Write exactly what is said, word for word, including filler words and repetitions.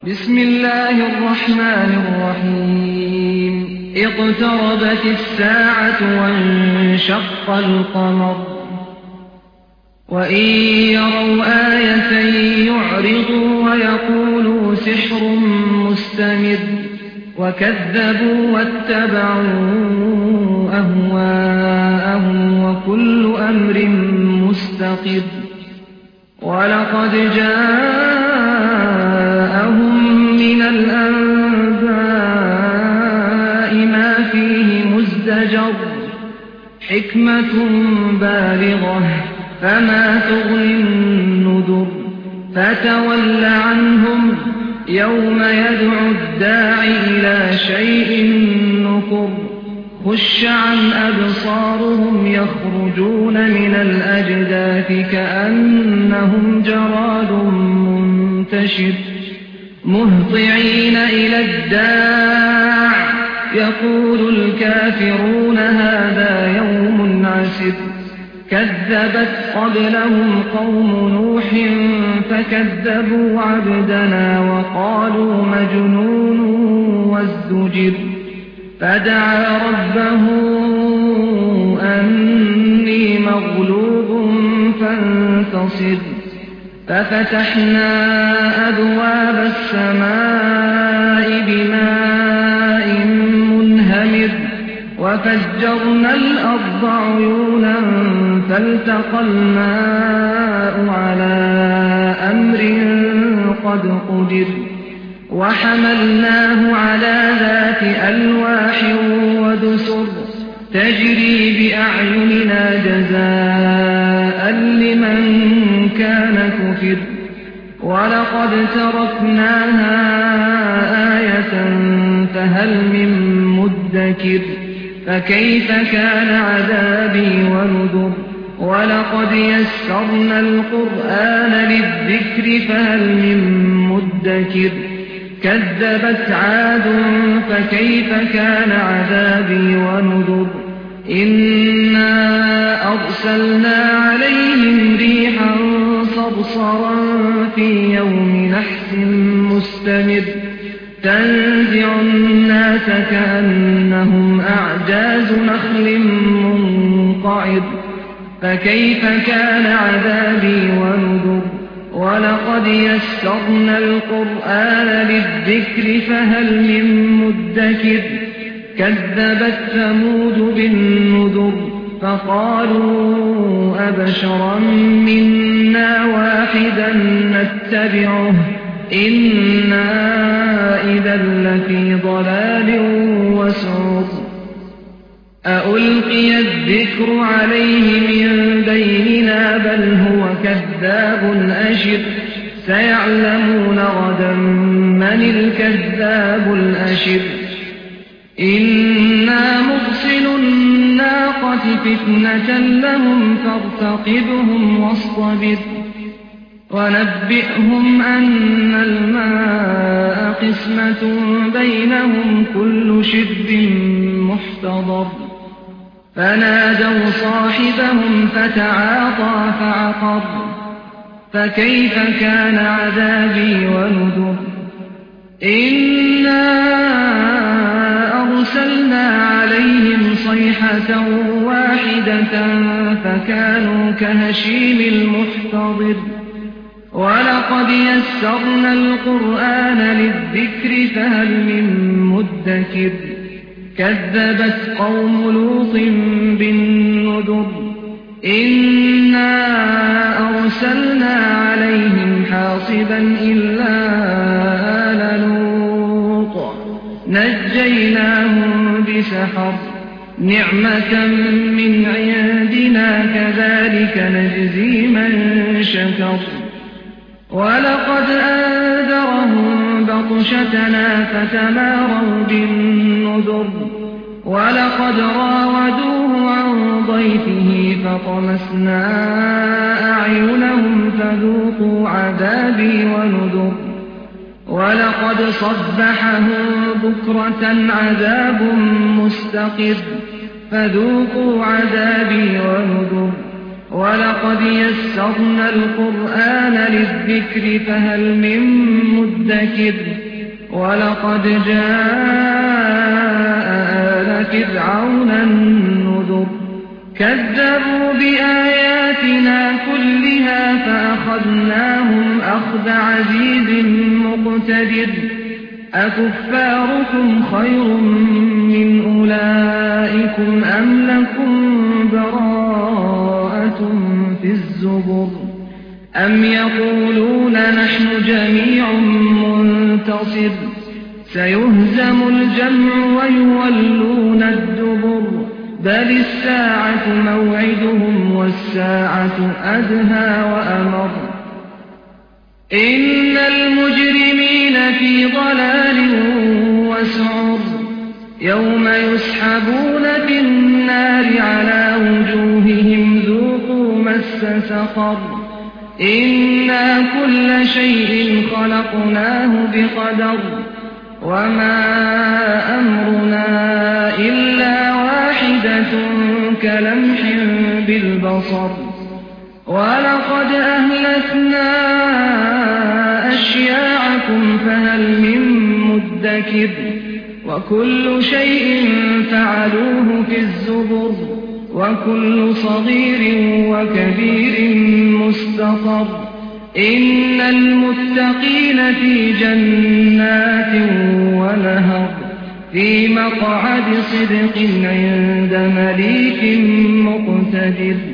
بسم الله الرحمن الرحيم اقتربت الساعة وانشق القمر وإن يروا آية يعرضوا ويقولوا سحر مستمر وكذبوا واتبعوا أهواءهم وكل أمر مستقر ولقد جاءهم من الأنباء ما فيه مزدجر حكمة بالغة فما تغني النذر فتول عنهم يوم يدعو الداع إلى شيء نكر خش عن أبصارهم يخرجون من الأجداث كأنهم جراد منتشر مهطعين إلى الداع يقول الكافرون هذا يوم عسر كذبت قبلهم قوم نوح فكذبوا عبدنا وقالوا مجنون وازدجر فدعا ربه أني مغلوب فانتصر ففتحنا أبواب السماء بماء منهمر وفجرنا الأرض عيونا فالتقى الماء على أمر قد قدر وحملناه على ذات ألواح ودسر تجري بأعيننا جزاء لمن كان كفر ولقد تركناها آية فهل من مدكر فكيف كان عذابي ونذر ولقد يسرنا القرآن للذكر فهل من مدكر كذبت عاد فكيف كان عذابي ونذر إنا أرسلنا عليهم ريحا صرصرا في يوم نحس مستمر تنزع الناس كأنهم أعجاز نخل منقعر فكيف كان عذابي ونذر ولقد يسرنا القرآن للذكر فهل من مدكر كذبت ثمود بالنذر فقالوا أبشرا منا واحدا نتبعه إنا إذا لفي ضلال وسعر أألقي الذكر عليه من بيننا بل هو كذاب أشر سيعلمون غدا من الكذاب الأشر إنا مرسل الناقة فتنة لهم فارتقبهم واصطبر ونبئهم أن الماء قسمة بينهم كل شرب محتضر فنادوا صاحبهم فتعاطى فعقر فكيف كان عذابي ونذر إنا أرسلنا عليهم صيحة واحدة فكانوا كهشيم المحتضر ولقد يسرنا القرآن للذكر فهل من مدكر كذبت قوم لوط بالنذر إنا أرسلنا عليهم حاصبا إلا آل لوط نجيناهم بسحر نعمة من عندنا كذلك نجزي من شكر ولقد أنذرهم بطشتنا فتماروا بالنذر ولقد راودوه عن ضيفه فطمسنا أعينهم فذوقوا عذابي ونذر ولقد صبحهم بكرة عذاب مستقر فذوقوا عذابي ونذر وَلَقَدْ يَسَّرْنَا الْقُرْآنَ لِلذِّكْرِ فَهَلْ مِن مُّدَّكِرٍ وَلَقَدْ جَاءَ آلَ فِرْعَوْنَ النُّذُرُ كَذَّبُوا بِآيَاتِنَا كُلِّهَا فَأَخَذْنَاهُمْ أَخْذَ عَزِيزٍ مُّقْتَدِرٍ أَكُفَّارُكُمْ خَيْرٌ مِّنْ أُولَٰئِكُمْ أَمْ لَكُمْ بَرَاءَةٌ فِي الزُّبُرِ أَمْ يَقُولُونَ نَحْنُ جَمِيعٌ مُّنتَصِرٌ سَيُهْزَمُ الْجَمْعُ وَيُوَلُّونَ الدُّبُرَ بَلِ السَّاعَةُ مَوْعِدُهُمْ وَالسَّاعَةُ أَدْهَىٰ وَأَمَرُّ إِنَّ الْمُجْرِمِينَ فِي ضَلَالٍ وَسُعُرٍ يَوْمَ يُسْحَبُونَ فِي النَّارِ عَلَىٰ وُجُوهِهِمْ ذُوقُوا مَسَّ سَقَرَ إِنَّا كُلَّ شَيْءٍ خَلَقْنَاهُ بِقَدَرٍ وَمَا أَمْرُنَا إِلَّا وَاحِدَةٌ كَلَمْحٍ بِالْبَصَرِ وَلَقَدْ أَهْلَكْنَا أَشْيَاعَكُمْ فَهَلْ مِن مُّدَّكِرٍ وَكُلُّ شَيْءٍ فَعَلُوهُ فِي الزُّبُرِ وَكُلُّ صَغِيرٍ وَكَبِيرٍ مُّسْتَطَرٍ إِنَّ الْمُتَّقِينَ فِي جَنَّاتٍ وَنَهَرٍ فِي مَقْعَدِ صِدْقٍ عِندَ مَلِيكٍ مُّقْتَدِرٍ